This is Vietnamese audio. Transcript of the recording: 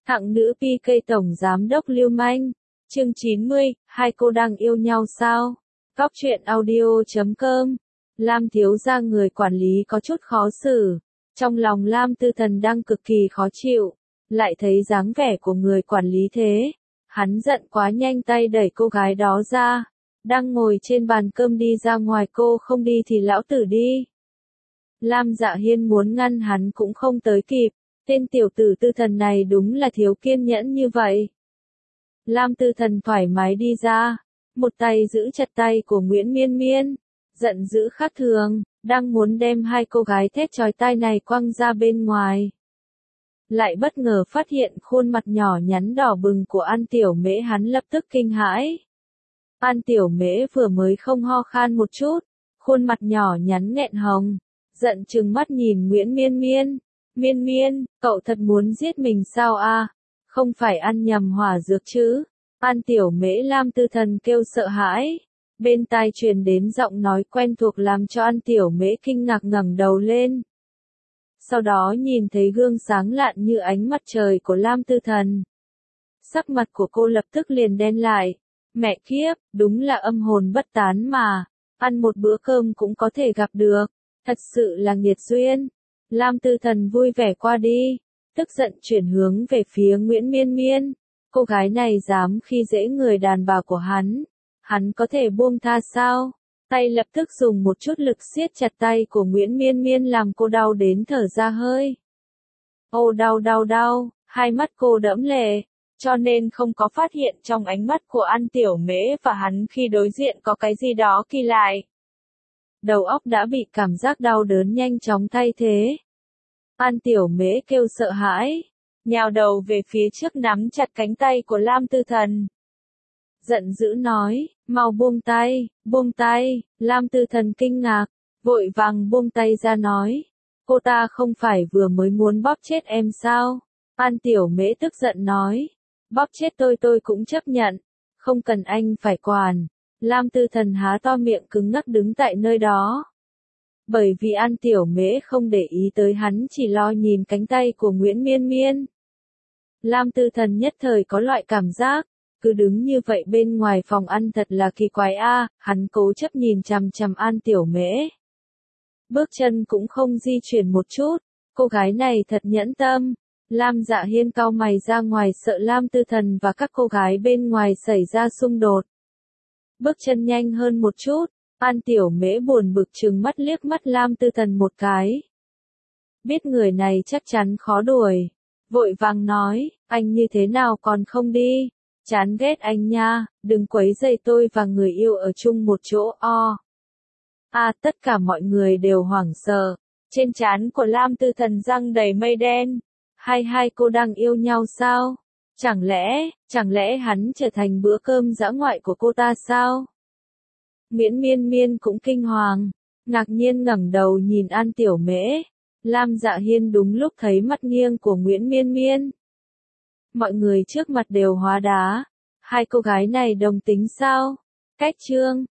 Hạng nữ PK tổng giám đốc lưu manh. Chương 90, hai cô đang yêu nhau sao? Góc truyện audio.com. Lam thiếu gia người quản lý có chút khó xử. Trong lòng Lam Tư Thần đang cực kỳ khó chịu. Lại thấy dáng vẻ của người quản lý thế. Hắn giận quá nhanh tay đẩy cô gái đó ra. Đang ngồi trên bàn cơm đi ra ngoài, cô không đi thì lão tử đi. Lam Dạ Hiên muốn ngăn hắn cũng không tới kịp. Tên tiểu tử Tư Thần này đúng là thiếu kiên nhẫn như vậy. Lam Tư Thần thoải mái đi ra, một tay giữ chặt tay của Nguyễn Miên Miên, giận dữ khác thường, đang muốn đem hai cô gái thét chói tai này quăng ra bên ngoài. Lại bất ngờ phát hiện khuôn mặt nhỏ nhắn đỏ bừng của An Tiểu Mễ, hắn lập tức kinh hãi. An Tiểu Mễ vừa mới không ho khan một chút, khuôn mặt nhỏ nhắn nghẹn hồng, giận trừng mắt nhìn Nguyễn Miên Miên. Miên Miên, cậu thật muốn giết mình sao a? Không phải ăn nhầm hỏa dược chứ? An Tiểu Mễ. Lam Tư Thần kêu sợ hãi. Bên tai truyền đến giọng nói quen thuộc làm cho An Tiểu Mễ kinh ngạc ngẩng đầu lên. Sau đó nhìn thấy gương sáng lạn như ánh mặt trời của Lam Tư Thần. Sắc mặt của cô lập tức liền đen lại. Mẹ kiếp, đúng là âm hồn bất tán mà. Ăn một bữa cơm cũng có thể gặp được. Thật sự là nghiệt duyên. Lam Tư Thần vui vẻ qua đi, tức giận chuyển hướng về phía Nguyễn Miên Miên. Cô gái này dám khi dễ người đàn bà của hắn có thể buông tha sao? Tay lập tức dùng một chút lực siết chặt tay của Nguyễn Miên Miên làm cô đau đến thở ra hơi. Ô đau đau đau, hai mắt cô đẫm lệ, cho nên không có phát hiện trong ánh mắt của An Tiểu Mễ và hắn khi đối diện có cái gì đó kỳ lạ. Đầu óc đã bị cảm giác đau đớn nhanh chóng thay thế. An Tiểu Mễ kêu sợ hãi, nhào đầu về phía trước nắm chặt cánh tay của Lam Tư Thần. Giận dữ nói, mau buông tay, buông tay. Lam Tư Thần kinh ngạc, vội vàng buông tay ra nói, cô ta không phải vừa mới muốn bóp chết em sao? An Tiểu Mễ tức giận nói, bóp chết tôi cũng chấp nhận, không cần anh phải quản. Lam Tư Thần há to miệng cứng ngắc đứng tại nơi đó. Bởi vì An Tiểu Mễ không để ý tới hắn, chỉ lo nhìn cánh tay của Nguyễn Miên Miên. Lam Tư Thần nhất thời có loại cảm giác, cứ đứng như vậy bên ngoài phòng ăn thật là kỳ quái a. Hắn cố chấp nhìn chằm chằm An Tiểu Mễ. Bước chân cũng không di chuyển một chút, cô gái này thật nhẫn tâm. Lam Dạ Hiên cau mày ra ngoài, sợ Lam Tư Thần và các cô gái bên ngoài xảy ra xung đột. Bước chân nhanh hơn một chút, An Tiểu Mễ buồn bực trừng mắt liếc mắt Lam Tư Thần một cái. Biết người này chắc chắn khó đuổi, vội vàng nói, anh như thế nào còn không đi, chán ghét anh nha, đừng quấy rầy tôi và người yêu ở chung một chỗ o. Tất cả mọi người đều hoảng sợ, trên trán của Lam Tư Thần răng đầy mây đen. Hai cô đang yêu nhau sao? Chẳng lẽ hắn trở thành bữa cơm dã ngoại của cô ta sao? Nguyễn Miên Miên cũng kinh hoàng, ngạc nhiên ngẩng đầu nhìn An Tiểu Mễ. Lam Dạ Hiên đúng lúc thấy mặt nghiêng của Nguyễn Miên Miên. Mọi người trước mặt đều hóa đá, hai cô gái này đồng tính sao? Cách chương